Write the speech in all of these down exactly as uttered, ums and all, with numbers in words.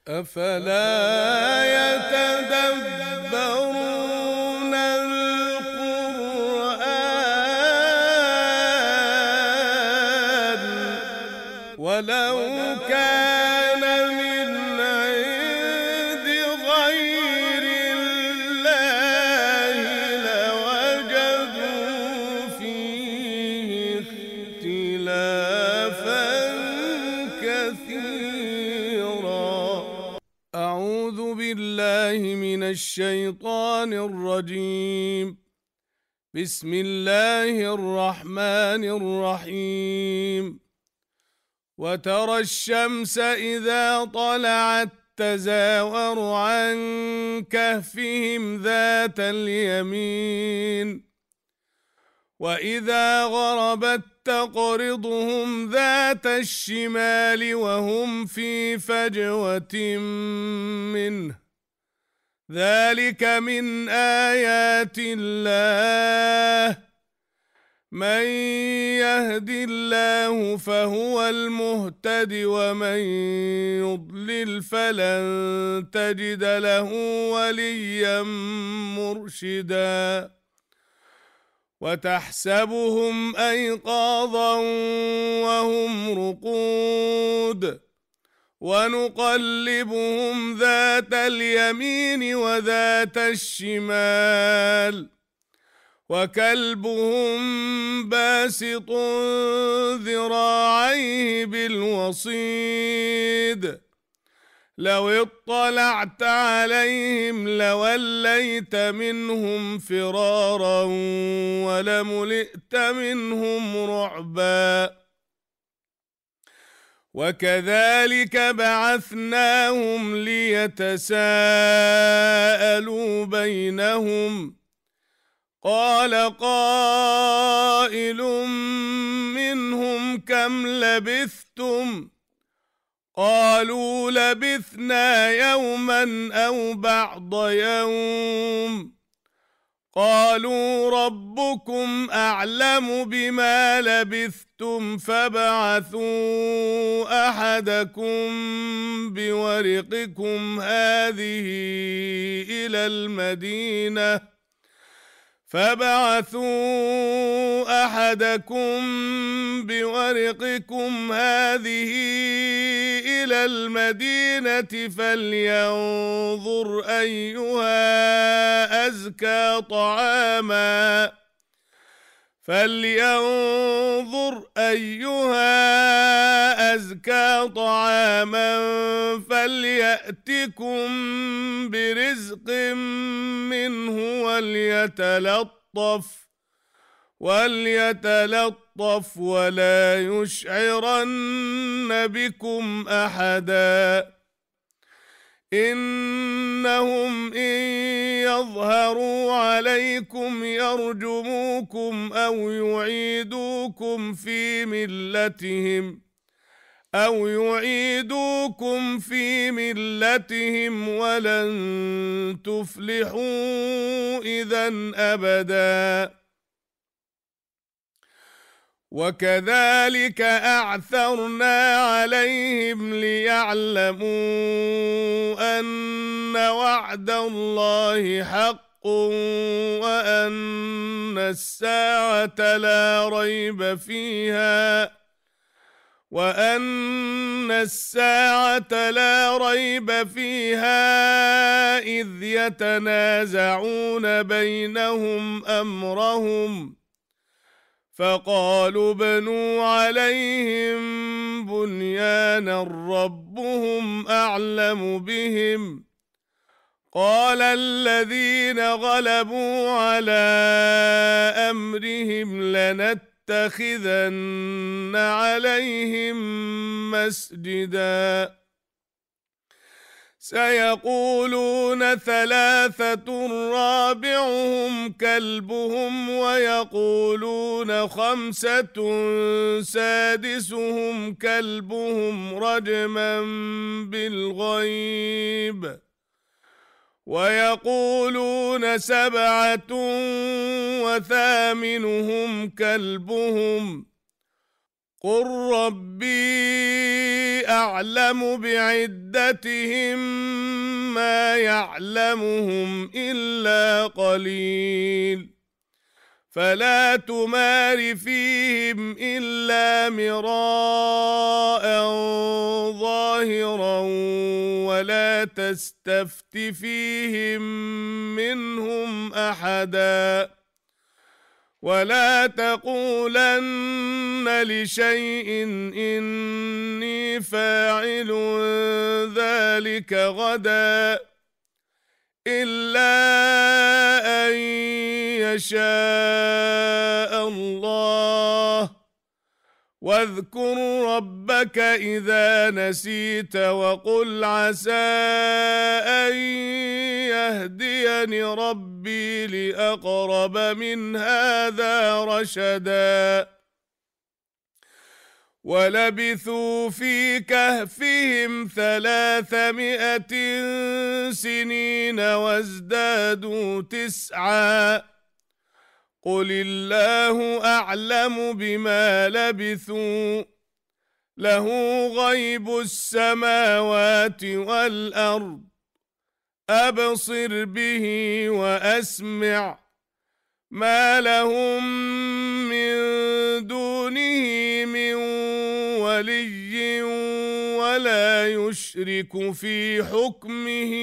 أفلا يتدبرون القرآن ولو كان من عند غير الله لوجدوا فيه اختلافا كثيرا. أعوذ بالله من الشيطان الرجيم. بسم الله الرحمن الرحيم. وترى الشمس إذا طلعت تزاور عن كهفهم ذات اليمين وإذا غربت تقرضهم ذات الشمال وهم في فجوة منه ذلك من آيات الله من يهد الله فهو المهتد ومن يضلل فلن تجد له وليا مرشدا. وتحسبهم أيقاظا وهم رقود ونقلبهم ذات اليمين وذات الشمال وكلبهم باسط ذراعيه بالوصيد لو اطلعت عليهم لوليت منهم فرارا ولملئت منهم رعبا. وكذلك بعثناهم ليتساءلوا بينهم قال قائل منهم كم لبثتم قالوا لبثنا يوما أو بعض يوم قالوا ربكم أعلم بما لبثتم فابعثوا أحدكم بورقكم هذه إلى المدينة فابعثوا أحدكم بورقكم هذه إلى المدينة فلينظر أيها أزكى طعاما فلينظر أيها أزكى طعاما فليأتكم برزق منه وليتلطف وليتلطف ولا يشعرن بكم أحدا. إنهم إن يظهروا عليكم يرجموكم أو يعيدوكم في ملتهم أو يعيدوكم في ملتهم ولن تفلحوا إذا أبدا. وكذلك أعثرنا عليهم ليعلموا أن وعد الله حق وأن الساعة لا ريب فيها وأن الساعة لا ريب فيها إذ يتنازعون بينهم أمرهم فقالوا ابنوا عليهم بنيانا ربهم أعلم بهم قال الذين غلبوا على أمرهم لنتخذن عليهم مسجدا. سيقولون ثلاثة رابعهم كلبهم ويقولون خمسة سادسهم كلبهم رجما بالغيب ويقولون سبعة وثامنهم كلبهم قل ربي أعلم بعدتهم ما يعلمهم إلا قليل فلا تمار فيهم إلا مراء ظاهرا ولا تستفت فيهم منهم أحدا ولا تقولن لشيء إني فاعل ذلك غدا إلا أن يشاء الله واذكر ربك إذا نسيت وقل عسى أن يهديني ربي لأقرب من هذا رشدا ولبثوا في كهفهم ثلاثمائة سنين وازدادوا تسعا قل الله أعلم بما لبثوا له غيب السماوات والأرض أبصر به وأسمع ما لهم من دونه من ولي ولا يشرك في حكمه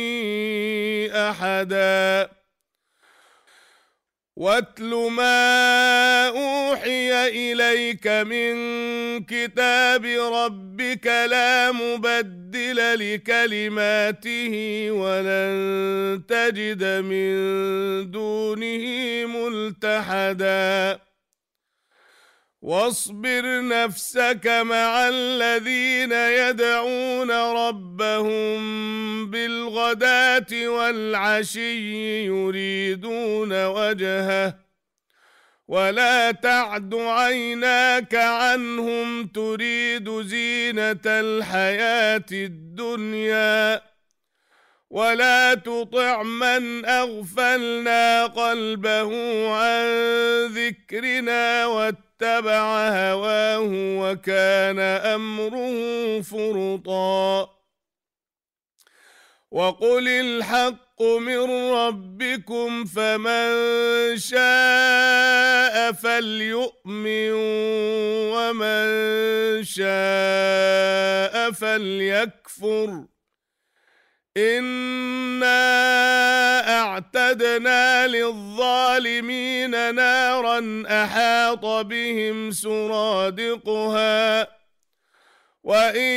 أحدا واتل ما أوحي إليك من كتاب ربك لا مبدل لكلماته ولن تجد من دونه ملتحدا واصبر نفسك مع الذين يدعون ربهم بالغداة والعشي يريدون وجهه ولا تعد عيناك عنهم تريد زينة الحياة الدنيا ولا تطع من أغفلنا قلبه عن ذكرنا واتبع هواه وكان أمره فرطا وقل الحق من ربكم فمن شاء فليؤمن ومن شاء فليكفر إنا أعتدنا للظالمين نارا أحاط بهم سرادقها وإن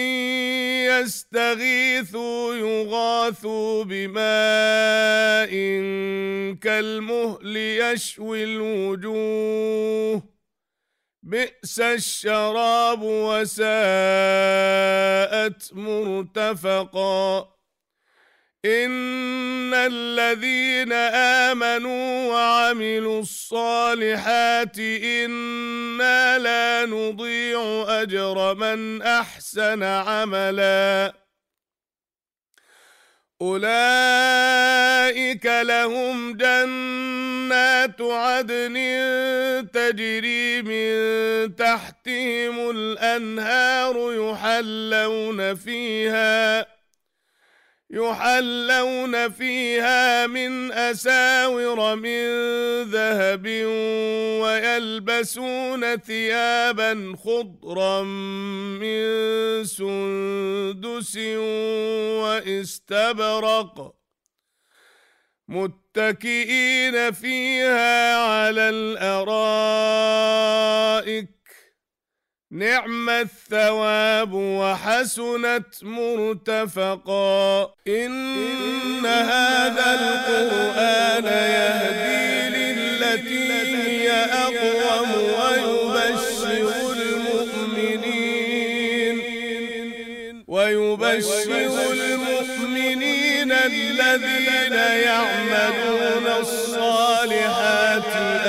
يستغيثوا يغاثوا بماء كالمهل يشوي الوجوه بئس الشراب وساءت مرتفقا إن الذين آمنوا وعملوا الصالحات إنا لا نضيع أجر من أحسن عملا أولئك لهم جنات عدن تجري من تحتهم الأنهار يحلون فيها يحلون فيها من أساور من ذهب ويلبسون ثيابا خضرا من سندس واستبرق متكئين فيها على الأرائك نعم الثواب وحسنت مرتفقا إن هذا القرآن يهدي للتي هي أقوم ويبشر المؤمنين ويبشر المؤمنين الذين يعملون الصالحات